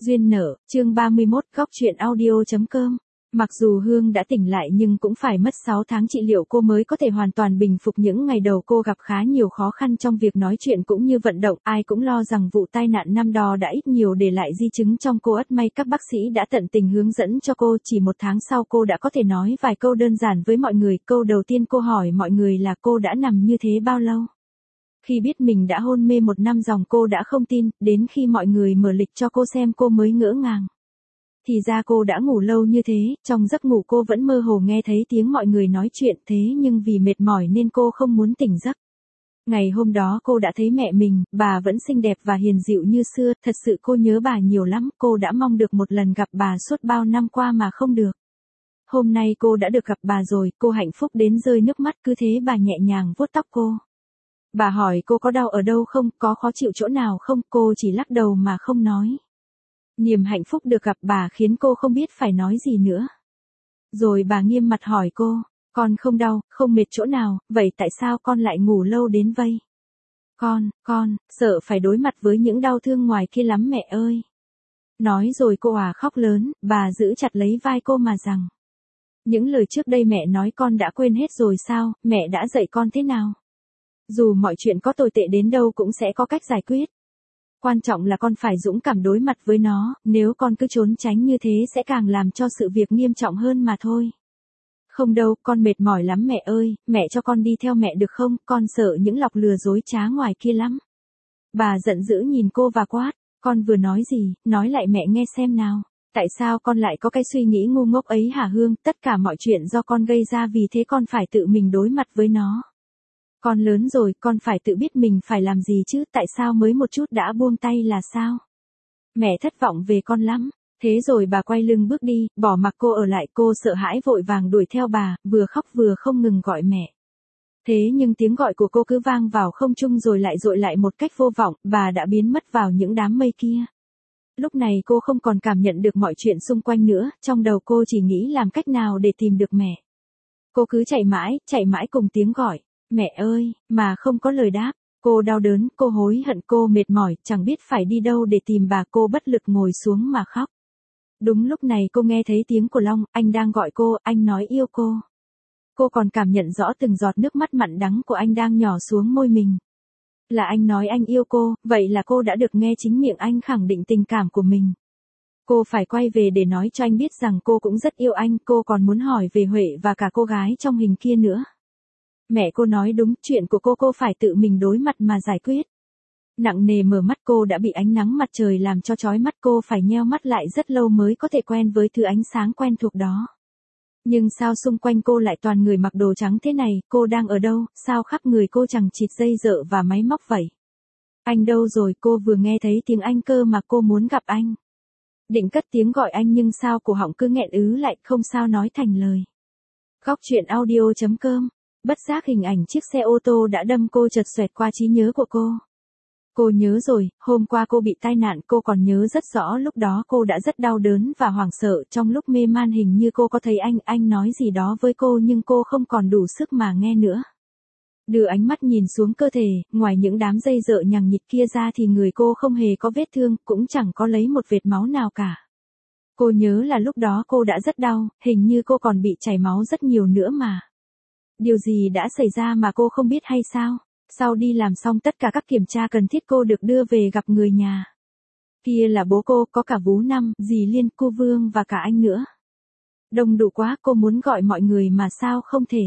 Duyên nợ, chương 31, góc chuyện audio.com. Mặc dù Hương đã tỉnh lại nhưng cũng phải mất 6 tháng trị liệu cô mới có thể hoàn toàn bình phục. Những ngày đầu cô gặp khá nhiều khó khăn trong việc nói chuyện cũng như vận động. Ai cũng lo rằng vụ tai nạn năm đó đã ít nhiều để lại di chứng trong cô. Ất may các bác sĩ đã tận tình hướng dẫn cho cô. Chỉ 1 tháng sau cô đã có thể nói vài câu đơn giản với mọi người. Câu đầu tiên cô hỏi mọi người là cô đã nằm như thế bao lâu. Khi biết mình đã hôn mê 1 năm ròng cô đã không tin, đến khi mọi người mở lịch cho cô xem cô mới ngỡ ngàng. Thì ra cô đã ngủ lâu như thế, trong giấc ngủ cô vẫn mơ hồ nghe thấy tiếng mọi người nói chuyện thế nhưng vì mệt mỏi nên cô không muốn tỉnh giấc. Ngày hôm đó cô đã thấy mẹ mình, bà vẫn xinh đẹp và hiền dịu như xưa, thật sự cô nhớ bà nhiều lắm, cô đã mong được một lần gặp bà suốt bao năm qua mà không được. Hôm nay cô đã được gặp bà rồi, cô hạnh phúc đến rơi nước mắt, cứ thế bà nhẹ nhàng vuốt tóc cô. Bà hỏi cô có đau ở đâu không, có khó chịu chỗ nào không, cô chỉ lắc đầu mà không nói. Niềm hạnh phúc được gặp bà khiến cô không biết phải nói gì nữa. Rồi bà nghiêm mặt hỏi cô, con không đau, không mệt chỗ nào, vậy tại sao con lại ngủ lâu đến vậy? Con, sợ phải đối mặt với những đau thương ngoài kia lắm mẹ ơi. Nói rồi cô khóc lớn, bà giữ chặt lấy vai cô mà rằng. Những lời trước đây mẹ nói con đã quên hết rồi sao, mẹ đã dạy con thế nào? Dù mọi chuyện có tồi tệ đến đâu cũng sẽ có cách giải quyết. Quan trọng là con phải dũng cảm đối mặt với nó, nếu con cứ trốn tránh như thế sẽ càng làm cho sự việc nghiêm trọng hơn mà thôi. Không đâu, con mệt mỏi lắm mẹ ơi, mẹ cho con đi theo mẹ được không, con sợ những lọc lừa dối trá ngoài kia lắm. Bà giận dữ nhìn cô và quát, con vừa nói gì, nói lại mẹ nghe xem nào. Tại sao con lại có cái suy nghĩ ngu ngốc ấy hả Hương, tất cả mọi chuyện do con gây ra vì thế con phải tự mình đối mặt với nó. Con lớn rồi, con phải tự biết mình phải làm gì chứ, tại sao mới một chút đã buông tay là sao? Mẹ thất vọng về con lắm. Thế rồi bà quay lưng bước đi, bỏ mặc cô ở lại, cô sợ hãi vội vàng đuổi theo bà, vừa khóc vừa không ngừng gọi mẹ. Thế nhưng tiếng gọi của cô cứ vang vào không trung rồi lại một cách vô vọng, bà đã biến mất vào những đám mây kia. Lúc này cô không còn cảm nhận được mọi chuyện xung quanh nữa, trong đầu cô chỉ nghĩ làm cách nào để tìm được mẹ. Cô cứ chạy mãi cùng tiếng gọi. Mẹ ơi, mà không có lời đáp. Cô đau đớn, cô hối hận, cô mệt mỏi, chẳng biết phải đi đâu để tìm bà, cô bất lực ngồi xuống mà khóc. Đúng lúc này cô nghe thấy tiếng của Long, anh đang gọi cô, anh nói yêu cô. Cô còn cảm nhận rõ từng giọt nước mắt mặn đắng của anh đang nhỏ xuống môi mình. Là anh nói anh yêu cô, vậy là cô đã được nghe chính miệng anh khẳng định tình cảm của mình. Cô phải quay về để nói cho anh biết rằng cô cũng rất yêu anh, cô còn muốn hỏi về Huệ và cả cô gái trong hình kia nữa. Mẹ cô nói đúng, chuyện của cô phải tự mình đối mặt mà giải quyết. Nặng nề mở mắt, cô đã bị ánh nắng mặt trời làm cho chói mắt, cô phải nheo mắt lại rất lâu mới có thể quen với thứ ánh sáng quen thuộc đó. Nhưng sao xung quanh cô lại toàn người mặc đồ trắng thế này, cô đang ở đâu, sao khắp người cô chẳng chịt dây dợ và máy móc vậy? Anh đâu rồi, cô vừa nghe thấy tiếng anh cơ mà cô muốn gặp anh. Định cất tiếng gọi anh nhưng sao cổ họng cứ nghẹn ứ lại, không sao nói thành lời. Góc chuyện audio.com. Bất giác hình ảnh chiếc xe ô tô đã đâm cô chợt xoẹt qua trí nhớ của cô. Cô nhớ rồi, hôm qua cô bị tai nạn, cô còn nhớ rất rõ lúc đó cô đã rất đau đớn và hoảng sợ, trong lúc mê man hình như cô có thấy anh nói gì đó với cô nhưng cô không còn đủ sức mà nghe nữa. Đưa ánh mắt nhìn xuống cơ thể, ngoài những đám dây dợ nhằng nhịt kia ra thì người cô không hề có vết thương, cũng chẳng có lấy một vệt máu nào cả. Cô nhớ là lúc đó cô đã rất đau, hình như cô còn bị chảy máu rất nhiều nữa mà. Điều gì đã xảy ra mà cô không biết hay sao? Sau đi làm xong tất cả các kiểm tra cần thiết cô được đưa về gặp người nhà. Kia là bố cô, có cả Vú Năm, dì Liên, cô Vương và cả anh nữa. Đông đủ quá, cô muốn gọi mọi người mà sao không thể.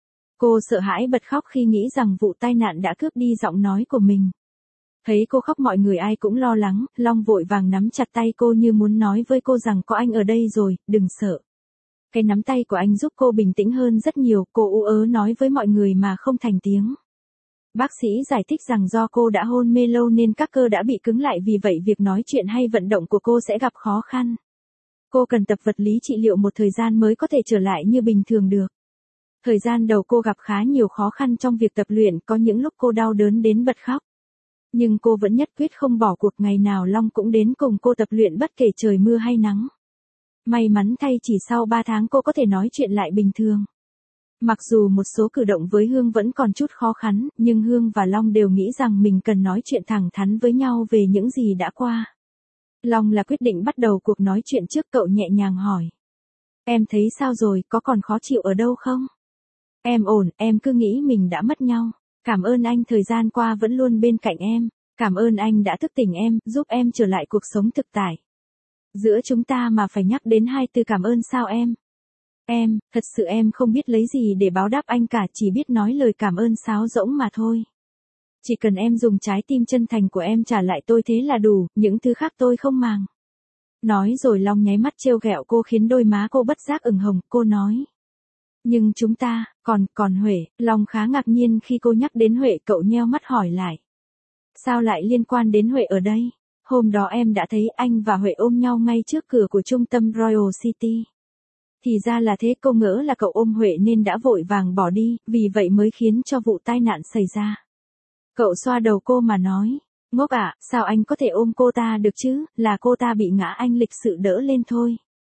Cô sợ hãi bật khóc khi nghĩ rằng vụ tai nạn đã cướp đi giọng nói của mình. Thấy cô khóc mọi người ai cũng lo lắng, Long vội vàng nắm chặt tay cô như muốn nói với cô rằng có anh ở đây rồi, đừng sợ. Cái nắm tay của anh giúp cô bình tĩnh hơn rất nhiều, cô ú ớ nói với mọi người mà không thành tiếng. Bác sĩ giải thích rằng do cô đã hôn mê lâu nên các cơ đã bị cứng lại, vì vậy việc nói chuyện hay vận động của cô sẽ gặp khó khăn. Cô cần tập vật lý trị liệu một thời gian mới có thể trở lại như bình thường được. Thời gian đầu cô gặp khá nhiều khó khăn trong việc tập luyện, có những lúc cô đau đớn đến bật khóc. Nhưng cô vẫn nhất quyết không bỏ cuộc, ngày nào Long cũng đến cùng cô tập luyện bất kể trời mưa hay nắng. May mắn thay chỉ sau 3 tháng cô có thể nói chuyện lại bình thường. Mặc dù một số cử động với Hương vẫn còn chút khó khăn, nhưng Hương và Long đều nghĩ rằng mình cần nói chuyện thẳng thắn với nhau về những gì đã qua. Long là quyết định bắt đầu cuộc nói chuyện trước, cậu nhẹ nhàng hỏi. Em thấy sao rồi, có còn khó chịu ở đâu không? Em ổn, em cứ nghĩ mình đã mất nhau. Cảm ơn anh thời gian qua vẫn luôn bên cạnh em. Cảm ơn anh đã thức tỉnh em, giúp em trở lại cuộc sống thực tại. Giữa chúng ta mà phải nhắc đến hai từ cảm ơn sao em? Thật sự em không biết lấy gì để báo đáp anh cả, chỉ biết nói lời cảm ơn sáo rỗng mà thôi. Chỉ cần em dùng trái tim chân thành của em trả lại tôi thế là đủ, những thứ khác tôi không màng. Nói rồi Long nháy mắt trêu ghẹo cô khiến đôi má cô bất giác ửng hồng, cô nói. Nhưng chúng ta, còn Huệ, Long khá ngạc nhiên khi cô nhắc đến Huệ, cậu nheo mắt hỏi lại. Sao lại liên quan đến Huệ ở đây? Hôm đó em đã thấy anh và Huệ ôm nhau ngay trước cửa của trung tâm Royal City. Thì ra là thế, cô ngỡ là cậu ôm Huệ nên đã vội vàng bỏ đi, vì vậy mới khiến cho vụ tai nạn xảy ra. Cậu xoa đầu cô mà nói, ngốc ạ, sao anh có thể ôm cô ta được chứ, là cô ta bị ngã anh lịch sự đỡ lên thôi.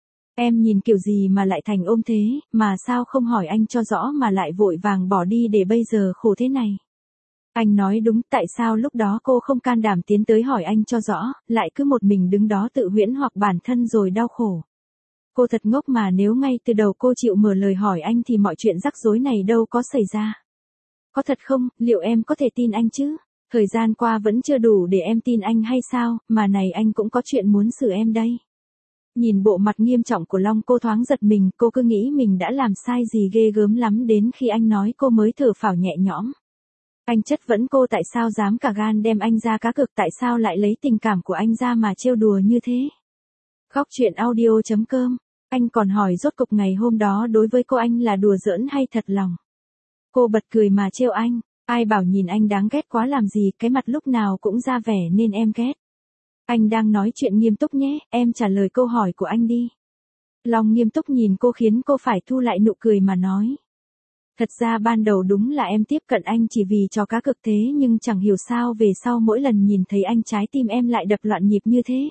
Em nhìn kiểu gì mà lại thành ôm thế, mà sao không hỏi anh cho rõ mà lại vội vàng bỏ đi để bây giờ khổ thế này. Anh nói đúng, tại sao lúc đó cô không can đảm tiến tới hỏi anh cho rõ, lại cứ một mình đứng đó tự huyễn hoặc bản thân rồi đau khổ. Cô thật ngốc mà, nếu ngay từ đầu cô chịu mở lời hỏi anh thì mọi chuyện rắc rối này đâu có xảy ra. Có thật không, liệu em có thể tin anh chứ? Thời gian qua vẫn chưa đủ để em tin anh hay sao, mà này anh cũng có chuyện muốn xử em đây. Nhìn bộ mặt nghiêm trọng của Long cô thoáng giật mình, cô cứ nghĩ mình đã làm sai gì ghê gớm lắm, đến khi anh nói cô mới thở phào nhẹ nhõm. Anh chất vấn cô tại sao dám cả gan đem anh ra cá cược, tại sao lại lấy tình cảm của anh ra mà trêu đùa như thế. Khóc chuyện audio.com. Anh còn hỏi rốt cục ngày hôm đó đối với cô anh là đùa giỡn hay thật lòng. Cô bật cười mà trêu anh, ai bảo nhìn anh đáng ghét quá làm gì, cái mặt lúc nào cũng ra vẻ nên em ghét. Anh đang nói chuyện nghiêm túc nhé, em trả lời câu hỏi của anh đi. Long nghiêm túc nhìn cô khiến cô phải thu lại nụ cười mà nói. Thật ra ban đầu đúng là em tiếp cận anh chỉ vì trò cá cược thế, nhưng chẳng hiểu sao về sau mỗi lần nhìn thấy anh trái tim em lại đập loạn nhịp như thế.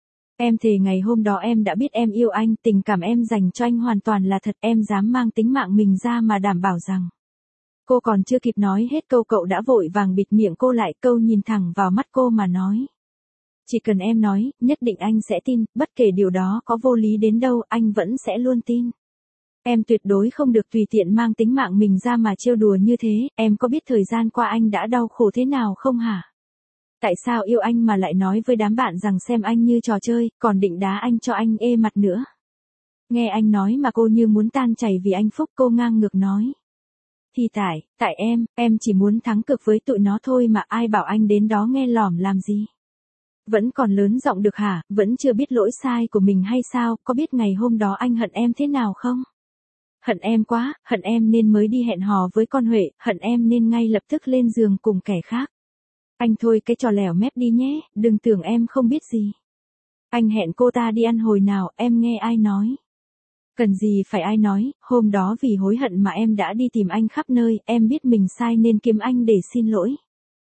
Em thề ngày hôm đó em đã biết em yêu anh, tình cảm em dành cho anh hoàn toàn là thật, em dám mang tính mạng mình ra mà đảm bảo rằng. Cô còn chưa kịp nói hết câu cậu đã vội vàng bịt miệng cô lại, câu nhìn thẳng vào mắt cô mà nói. Chỉ cần em nói, nhất định anh sẽ tin, bất kể điều đó có vô lý đến đâu, anh vẫn sẽ luôn tin. Em tuyệt đối không được tùy tiện mang tính mạng mình ra mà trêu đùa như thế, em có biết thời gian qua anh đã đau khổ thế nào không hả? Tại sao yêu anh mà lại nói với đám bạn rằng xem anh như trò chơi, còn định đá anh cho anh ê mặt nữa. Nghe anh nói mà cô như muốn tan chảy vì anh phúc, cô ngang ngược nói. Thì tại em chỉ muốn thắng cực với tụi nó thôi mà, ai bảo anh đến đó nghe lỏm làm gì. Vẫn còn lớn giọng được hả, vẫn chưa biết lỗi sai của mình hay sao, có biết ngày hôm đó anh hận em thế nào không? Hận em quá, hận em nên mới đi hẹn hò với con Huệ, hận em nên ngay lập tức lên giường cùng kẻ khác. Anh thôi cái trò lẻo mép đi nhé, đừng tưởng em không biết gì. Anh hẹn cô ta đi ăn hồi nào, em nghe ai nói? Cần gì phải ai nói, hôm đó vì hối hận mà em đã đi tìm anh khắp nơi, em biết mình sai nên kiếm anh để xin lỗi.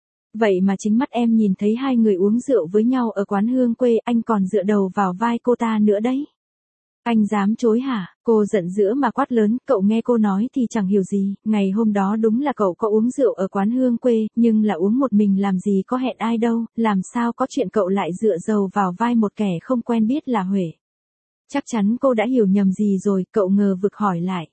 Vậy mà chính mắt em nhìn thấy hai người uống rượu với nhau ở quán hương quê, anh còn dựa đầu vào vai cô ta nữa đấy. Anh dám chối hả? Cô giận dữ mà quát lớn, cậu nghe cô nói thì chẳng hiểu gì, ngày hôm đó đúng là cậu có uống rượu ở quán hương quê, nhưng là uống một mình làm gì có hẹn ai đâu, làm sao có chuyện cậu lại dựa dầu vào vai một kẻ không quen biết là Huệ. Chắc chắn cô đã hiểu nhầm gì rồi, cậu ngờ vực hỏi lại.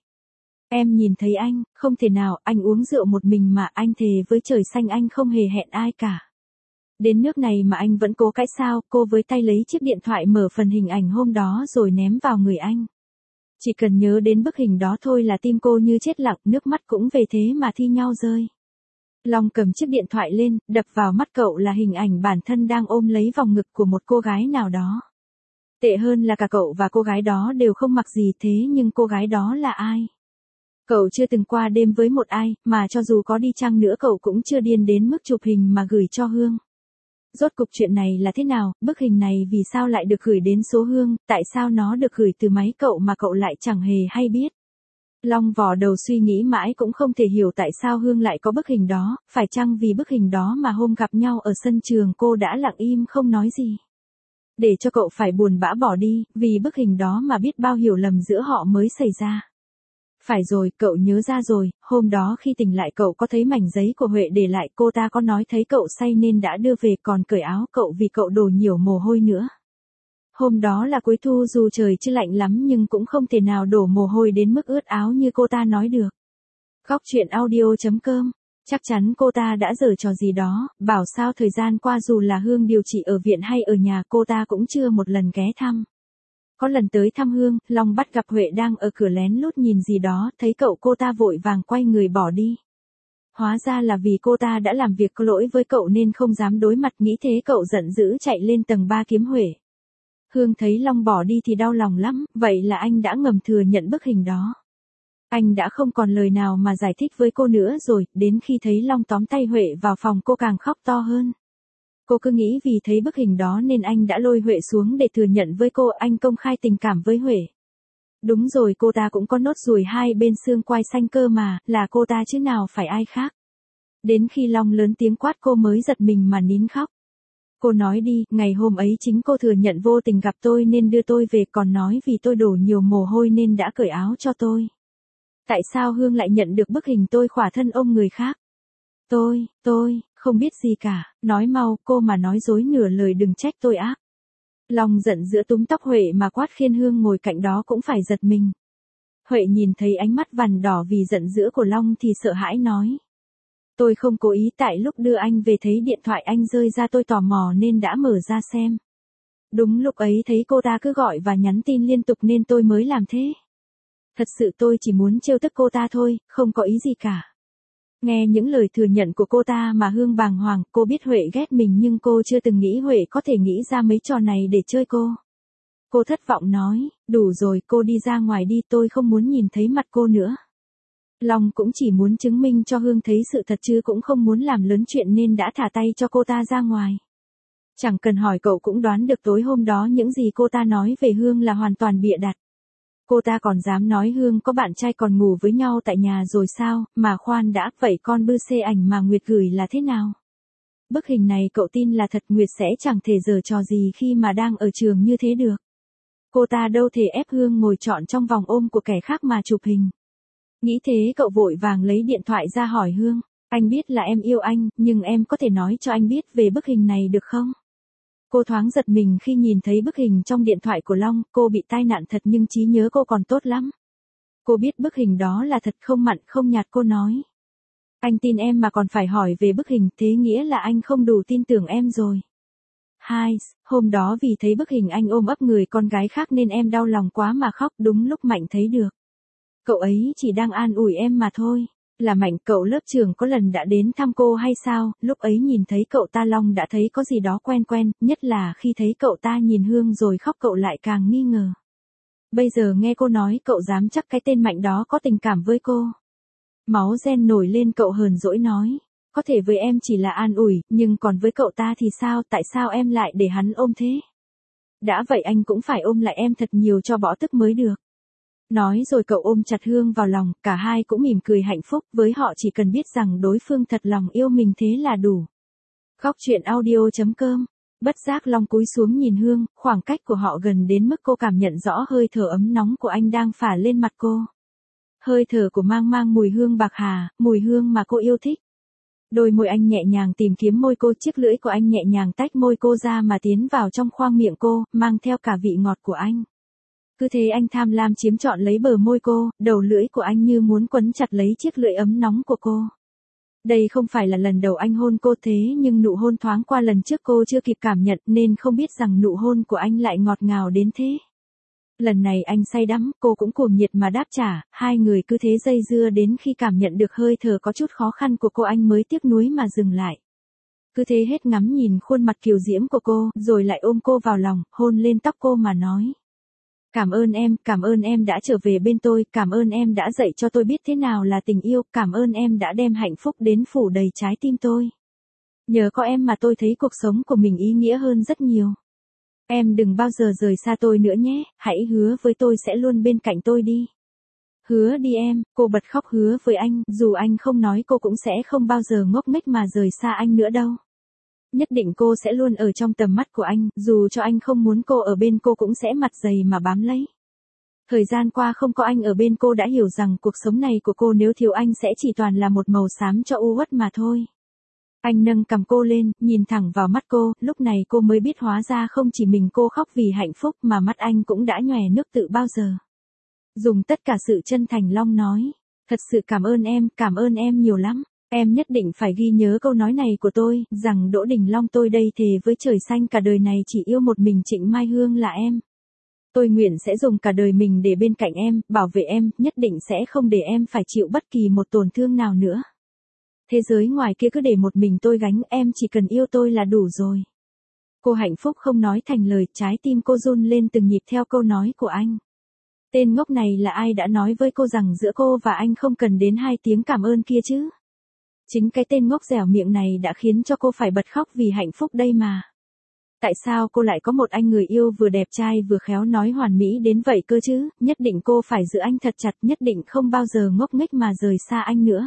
Em nhìn thấy anh, không thể nào, anh uống rượu một mình mà, anh thề với trời xanh anh không hề hẹn ai cả. Đến nước này mà anh vẫn cố cãi sao, cô với tay lấy chiếc điện thoại mở phần hình ảnh hôm đó rồi ném vào người anh. Chỉ cần nhớ đến bức hình đó thôi là tim cô như chết lặng, nước mắt cũng về thế mà thi nhau rơi. Long cầm chiếc điện thoại lên, đập vào mắt cậu là hình ảnh bản thân đang ôm lấy vòng ngực của một cô gái nào đó. Tệ hơn là cả cậu và cô gái đó đều không mặc gì, thế nhưng cô gái đó là ai? Cậu chưa từng qua đêm với một ai, mà cho dù có đi chăng nữa cậu cũng chưa điên đến mức chụp hình mà gửi cho Hương. Rốt cục chuyện này là thế nào, bức hình này vì sao lại được gửi đến số Hương, tại sao nó được gửi từ máy cậu mà cậu lại chẳng hề hay biết. Long vò đầu suy nghĩ mãi cũng không thể hiểu tại sao Hương lại có bức hình đó, phải chăng vì bức hình đó mà hôm gặp nhau ở sân trường cô đã lặng im không nói gì. Để cho cậu phải buồn bã bỏ đi, vì bức hình đó mà biết bao hiểu lầm giữa họ mới xảy ra. Phải rồi, cậu nhớ ra rồi, hôm đó khi tỉnh lại cậu có thấy mảnh giấy của Huệ để lại, cô ta có nói thấy cậu say nên đã đưa về, còn cởi áo cậu vì cậu đổ nhiều mồ hôi nữa. Hôm đó là cuối thu dù trời chưa lạnh lắm nhưng cũng không thể nào đổ mồ hôi đến mức ướt áo như cô ta nói được. Góc chuyện audio.com. Chắc chắn cô ta đã giở trò gì đó, bảo sao thời gian qua dù là Hương điều trị ở viện hay ở nhà cô ta cũng chưa một lần ghé thăm. Có lần tới thăm Hương, Long bắt gặp Huệ đang ở cửa lén lút nhìn gì đó, thấy cậu cô ta vội vàng quay người bỏ đi. Hóa ra là vì cô ta đã làm việc có lỗi với cậu nên không dám đối mặt, nghĩ thế cậu giận dữ chạy lên tầng 3 kiếm Huệ. Hương thấy Long bỏ đi thì đau lòng lắm, vậy là anh đã ngầm thừa nhận bức hình đó. Anh đã không còn lời nào mà giải thích với cô nữa rồi, đến khi thấy Long tóm tay Huệ vào phòng cô càng khóc to hơn. Cô cứ nghĩ vì thấy bức hình đó nên anh đã lôi Huệ xuống để thừa nhận với cô anh công khai tình cảm với Huệ. Đúng rồi, cô ta cũng có nốt ruồi hai bên xương quai xanh cơ mà, là cô ta chứ nào phải ai khác. Đến khi Long lớn tiếng quát cô mới giật mình mà nín khóc. Cô nói đi, ngày hôm ấy chính cô thừa nhận vô tình gặp tôi nên đưa tôi về, còn nói vì tôi đổ nhiều mồ hôi nên đã cởi áo cho tôi. Tại sao Hương lại nhận được bức hình tôi khỏa thân ôm người khác? Tôi, không biết gì cả, nói mau, cô mà nói dối nửa lời đừng trách tôi ác. Long giận dữ túm tóc Huệ mà quát khiến Hương ngồi cạnh đó cũng phải giật mình. Huệ nhìn thấy ánh mắt vằn đỏ vì giận dữ của Long thì sợ hãi nói. Tôi không cố ý, tại lúc đưa anh về thấy điện thoại anh rơi ra tôi tò mò nên đã mở ra xem. Đúng lúc ấy thấy cô ta cứ gọi và nhắn tin liên tục nên tôi mới làm thế. Thật sự tôi chỉ muốn trêu tức cô ta thôi, không có ý gì cả. Nghe những lời thừa nhận của cô ta mà Hương bàng hoàng, cô biết Huệ ghét mình nhưng cô chưa từng nghĩ Huệ có thể nghĩ ra mấy trò này để chơi cô. Cô thất vọng nói, đủ rồi, cô đi ra ngoài đi, tôi không muốn nhìn thấy mặt cô nữa. Long cũng chỉ muốn chứng minh cho Hương thấy sự thật chứ cũng không muốn làm lớn chuyện nên đã thả tay cho cô ta ra ngoài. Chẳng cần hỏi cậu cũng đoán được tối hôm đó những gì cô ta nói về Hương là hoàn toàn bịa đặt. Cô ta còn dám nói Hương có bạn trai còn ngủ với nhau tại nhà rồi sao, mà khoan đã, vậy con bư xê ảnh mà Nguyệt gửi là thế nào? Bức hình này cậu tin là thật, Nguyệt sẽ chẳng thể giở trò gì khi mà đang ở trường như thế được. Cô ta đâu thể ép Hương ngồi trọn trong vòng ôm của kẻ khác mà chụp hình. Nghĩ thế cậu vội vàng lấy điện thoại ra hỏi Hương, anh biết là em yêu anh, nhưng em có thể nói cho anh biết về bức hình này được không? Cô thoáng giật mình khi nhìn thấy bức hình trong điện thoại của Long, cô bị tai nạn thật nhưng trí nhớ cô còn tốt lắm. Cô biết bức hình đó là thật, không mặn không nhạt, cô nói. Anh tin em mà còn phải hỏi về bức hình, thế nghĩa là anh không đủ tin tưởng em rồi. Hôm đó vì thấy bức hình anh ôm ấp người con gái khác nên em đau lòng quá mà khóc, đúng lúc Mạnh thấy được. Cậu ấy chỉ đang an ủi em mà thôi. Là Mạnh, cậu lớp trường có lần đã đến thăm cô hay sao? Lúc ấy nhìn thấy cậu ta Long đã thấy có gì đó quen quen, nhất là khi thấy cậu ta nhìn Hương rồi khóc cậu lại càng nghi ngờ. Bây giờ nghe cô nói cậu dám chắc cái tên Mạnh đó có tình cảm với cô. Máu ghen nổi lên, cậu hờn dỗi nói. Có thể với em chỉ là an ủi, nhưng còn với cậu ta thì sao, tại sao em lại để hắn ôm thế? Đã vậy anh cũng phải ôm lại em thật nhiều cho bỏ tức mới được. Nói rồi cậu ôm chặt Hương vào lòng, cả hai cũng mỉm cười hạnh phúc, với họ chỉ cần biết rằng đối phương thật lòng yêu mình thế là đủ. Góc chuyện audio.com. Bất giác Long cúi xuống nhìn Hương, khoảng cách của họ gần đến mức cô cảm nhận rõ hơi thở ấm nóng của anh đang phả lên mặt cô. Hơi thở của mang mùi hương bạc hà, mùi hương mà cô yêu thích. Đôi môi anh nhẹ nhàng tìm kiếm môi cô, chiếc lưỡi của anh nhẹ nhàng tách môi cô ra mà tiến vào trong khoang miệng cô, mang theo cả vị ngọt của anh. Cứ thế anh tham lam chiếm trọn lấy bờ môi cô, đầu lưỡi của anh như muốn quấn chặt lấy chiếc lưỡi ấm nóng của cô. Đây không phải là lần đầu anh hôn cô thế nhưng nụ hôn thoáng qua lần trước cô chưa kịp cảm nhận nên không biết rằng nụ hôn của anh lại ngọt ngào đến thế. Lần này anh say đắm, cô cũng cuồng nhiệt mà đáp trả, hai người cứ thế dây dưa đến khi cảm nhận được hơi thở có chút khó khăn của cô anh mới tiếc nuối mà dừng lại. Cứ thế hết ngắm nhìn khuôn mặt kiều diễm của cô, rồi lại ôm cô vào lòng, hôn lên tóc cô mà nói. Cảm ơn em đã trở về bên tôi, cảm ơn em đã dạy cho tôi biết thế nào là tình yêu, cảm ơn em đã đem hạnh phúc đến phủ đầy trái tim tôi. Nhờ có em mà tôi thấy cuộc sống của mình ý nghĩa hơn rất nhiều. Em đừng bao giờ rời xa tôi nữa nhé, hãy hứa với tôi sẽ luôn bên cạnh tôi đi. Hứa đi em, cô bật khóc hứa với anh, dù anh không nói cô cũng sẽ không bao giờ ngốc nghếch mà rời xa anh nữa đâu. Nhất định cô sẽ luôn ở trong tầm mắt của anh, dù cho anh không muốn cô ở bên cô cũng sẽ mặt dày mà bám lấy. Thời gian qua không có anh ở bên cô đã hiểu rằng cuộc sống này của cô nếu thiếu anh sẽ chỉ toàn là một màu xám cho u uất mà thôi. Anh nâng cằm cô lên, nhìn thẳng vào mắt cô, lúc này cô mới biết hóa ra không chỉ mình cô khóc vì hạnh phúc mà mắt anh cũng đã nhòe nước từ bao giờ. Dùng tất cả sự chân thành Long nói, thật sự cảm ơn em nhiều lắm. Em nhất định phải ghi nhớ câu nói này của tôi, rằng Đỗ Đình Long tôi đây thề với trời xanh cả đời này chỉ yêu một mình Trịnh Mai Hương là em. Tôi nguyện sẽ dùng cả đời mình để bên cạnh em, bảo vệ em, nhất định sẽ không để em phải chịu bất kỳ một tổn thương nào nữa. Thế giới ngoài kia cứ để một mình tôi gánh, em chỉ cần yêu tôi là đủ rồi. Cô hạnh phúc không nói thành lời, trái tim cô run lên từng nhịp theo câu nói của anh. Tên ngốc này là ai đã nói với cô rằng giữa cô và anh không cần đến 2 tiếng cảm ơn kia chứ? Chính cái tên ngốc dẻo miệng này đã khiến cho cô phải bật khóc vì hạnh phúc đây mà. Tại sao cô lại có một anh người yêu vừa đẹp trai vừa khéo nói hoàn mỹ đến vậy cơ chứ? Nhất định cô phải giữ anh thật chặt, nhất định không bao giờ ngốc nghếch mà rời xa anh nữa.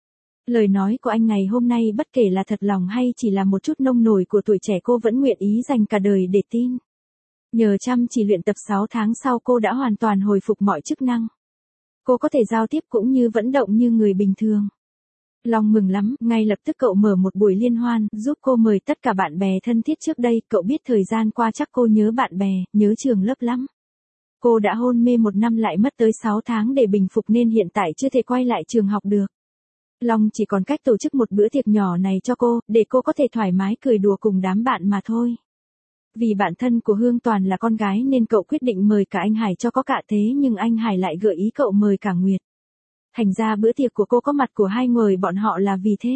Lời nói của anh ngày hôm nay bất kể là thật lòng hay chỉ là một chút nông nổi của tuổi trẻ cô vẫn nguyện ý dành cả đời để tin. Nhờ chăm chỉ luyện tập 6 tháng sau cô đã hoàn toàn hồi phục mọi chức năng. Cô có thể giao tiếp cũng như vận động như người bình thường. Long mừng lắm, ngay lập tức cậu mở một buổi liên hoan, giúp cô mời tất cả bạn bè thân thiết trước đây, cậu biết thời gian qua chắc cô nhớ bạn bè, nhớ trường lớp lắm. Cô đã hôn mê 1 năm lại mất tới 6 tháng để bình phục nên hiện tại chưa thể quay lại trường học được. Long chỉ còn cách tổ chức một bữa tiệc nhỏ này cho cô, để cô có thể thoải mái cười đùa cùng đám bạn mà thôi. Vì bạn thân của Hương toàn là con gái nên cậu quyết định mời cả anh Hải cho có cả thế nhưng anh Hải lại gợi ý cậu mời cả Nguyệt. Thành ra bữa tiệc của cô có mặt của 2 người bọn họ là vì thế.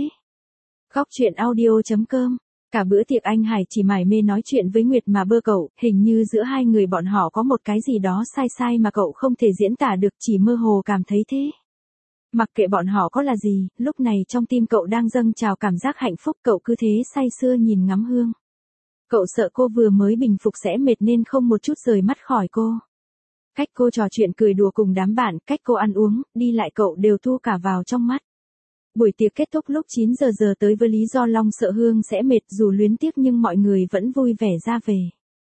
Góc truyện audio.com. Cả bữa tiệc anh Hải chỉ mải mê nói chuyện với Nguyệt mà bơ cậu, hình như giữa 2 người bọn họ có một cái gì đó sai sai mà cậu không thể diễn tả được, chỉ mơ hồ cảm thấy thế. Mặc kệ bọn họ có là gì, lúc này trong tim cậu đang dâng trào cảm giác hạnh phúc, cậu cứ thế say sưa nhìn ngắm Hương. Cậu sợ cô vừa mới bình phục sẽ mệt nên không một chút rời mắt khỏi cô. Cách cô trò chuyện cười đùa cùng đám bạn, cách cô ăn uống, đi lại cậu đều thu cả vào trong mắt. Buổi tiệc kết thúc lúc 9 giờ tới với lý do Long sợ Hương sẽ mệt, dù luyến tiếc nhưng mọi người vẫn vui vẻ ra về.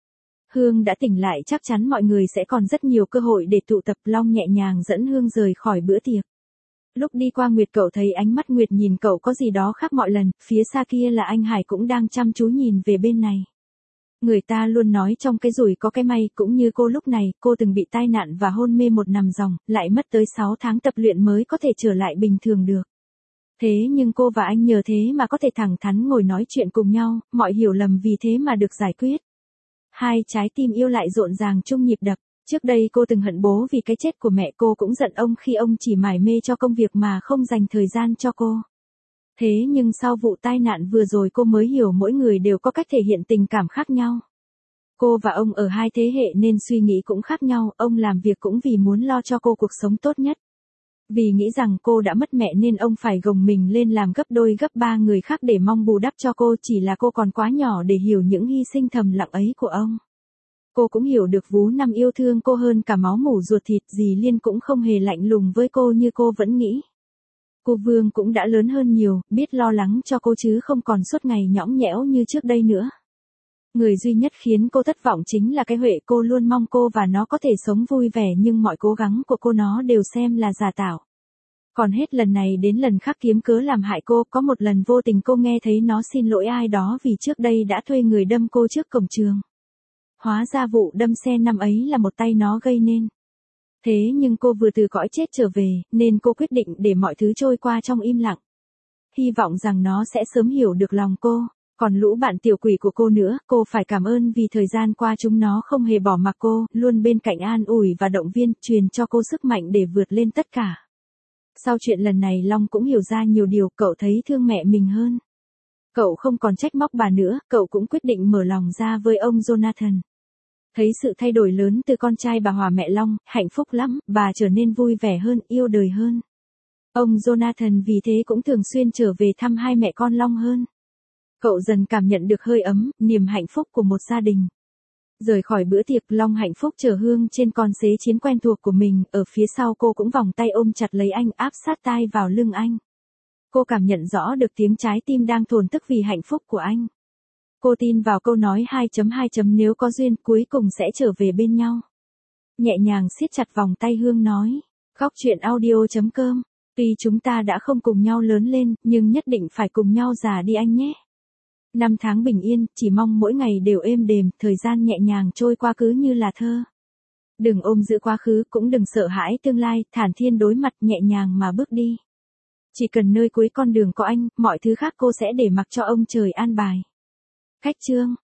Hương đã tỉnh lại, chắc chắn mọi người sẽ còn rất nhiều cơ hội để tụ tập. Long nhẹ nhàng dẫn Hương rời khỏi bữa tiệc. Lúc đi qua Nguyệt cậu thấy ánh mắt Nguyệt nhìn cậu có gì đó khác mọi lần, phía xa kia là anh Hải cũng đang chăm chú nhìn về bên này. Người ta luôn nói trong cái rủi có cái may, cũng như cô lúc này, cô từng bị tai nạn và hôn mê 1 năm ròng, lại mất tới 6 tháng tập luyện mới có thể trở lại bình thường được. Thế nhưng cô và anh nhờ thế mà có thể thẳng thắn ngồi nói chuyện cùng nhau, mọi hiểu lầm vì thế mà được giải quyết. 2 trái tim yêu lại rộn ràng chung nhịp đập. Trước đây cô từng hận bố vì cái chết của mẹ, cô cũng giận ông khi ông chỉ mải mê cho công việc mà không dành thời gian cho cô. Thế nhưng sau vụ tai nạn vừa rồi cô mới hiểu mỗi người đều có cách thể hiện tình cảm khác nhau. Cô và ông ở 2 thế hệ nên suy nghĩ cũng khác nhau, ông làm việc cũng vì muốn lo cho cô cuộc sống tốt nhất. Vì nghĩ rằng cô đã mất mẹ nên ông phải gồng mình lên làm gấp đôi gấp 3 người khác để mong bù đắp cho cô, chỉ là cô còn quá nhỏ để hiểu những hy sinh thầm lặng ấy của ông. Cô cũng hiểu được Vú Năm yêu thương cô hơn cả máu mủ ruột thịt, dì Liên cũng không hề lạnh lùng với cô như cô vẫn nghĩ. Cô Vương cũng đã lớn hơn nhiều, biết lo lắng cho cô chứ không còn suốt ngày nhõng nhẽo như trước đây nữa. Người duy nhất khiến cô thất vọng chính là cái Huệ, cô luôn mong cô và nó có thể sống vui vẻ nhưng mọi cố gắng của cô nó đều xem là giả tạo. Còn hết lần này đến lần khác kiếm cớ làm hại cô, có một lần vô tình cô nghe thấy nó xin lỗi ai đó vì trước đây đã thuê người đâm cô trước cổng trường. Hóa ra vụ đâm xe năm ấy là một tay nó gây nên. Thế nhưng cô vừa từ cõi chết trở về, nên cô quyết định để mọi thứ trôi qua trong im lặng. Hy vọng rằng nó sẽ sớm hiểu được lòng cô. Còn lũ bạn tiểu quỷ của cô nữa, cô phải cảm ơn vì thời gian qua chúng nó không hề bỏ mặc cô, luôn bên cạnh an ủi và động viên, truyền cho cô sức mạnh để vượt lên tất cả. Sau chuyện lần này Long cũng hiểu ra nhiều điều, cậu thấy thương mẹ mình hơn. Cậu không còn trách móc bà nữa, cậu cũng quyết định mở lòng ra với ông Jonathan. Thấy sự thay đổi lớn từ con trai bà Hòa mẹ Long, hạnh phúc lắm, bà trở nên vui vẻ hơn, yêu đời hơn. Ông Jonathan vì thế cũng thường xuyên trở về thăm 2 mẹ con Long hơn. Cậu dần cảm nhận được hơi ấm, niềm hạnh phúc của một gia đình. Rời khỏi bữa tiệc, Long hạnh phúc chở Hương trên con xế chiến quen thuộc của mình, ở phía sau cô cũng vòng tay ôm chặt lấy anh, áp sát tai vào lưng anh. Cô cảm nhận rõ được tiếng trái tim đang thổn thức vì hạnh phúc của anh. Cô tin vào câu nói 2.2. Nếu có duyên cuối cùng sẽ trở về bên nhau. Nhẹ nhàng siết chặt vòng tay Hương nói. Góc truyện audio.com Tuy chúng ta đã không cùng nhau lớn lên, nhưng nhất định phải cùng nhau già đi anh nhé. Năm tháng bình yên, chỉ mong mỗi ngày đều êm đềm, thời gian nhẹ nhàng trôi qua cứ như là thơ. Đừng ôm giữ quá khứ, cũng đừng sợ hãi tương lai, thản thiên đối mặt nhẹ nhàng mà bước đi. Chỉ cần nơi cuối con đường có anh, mọi thứ khác cô sẽ để mặc cho ông trời an bài. Khách chương.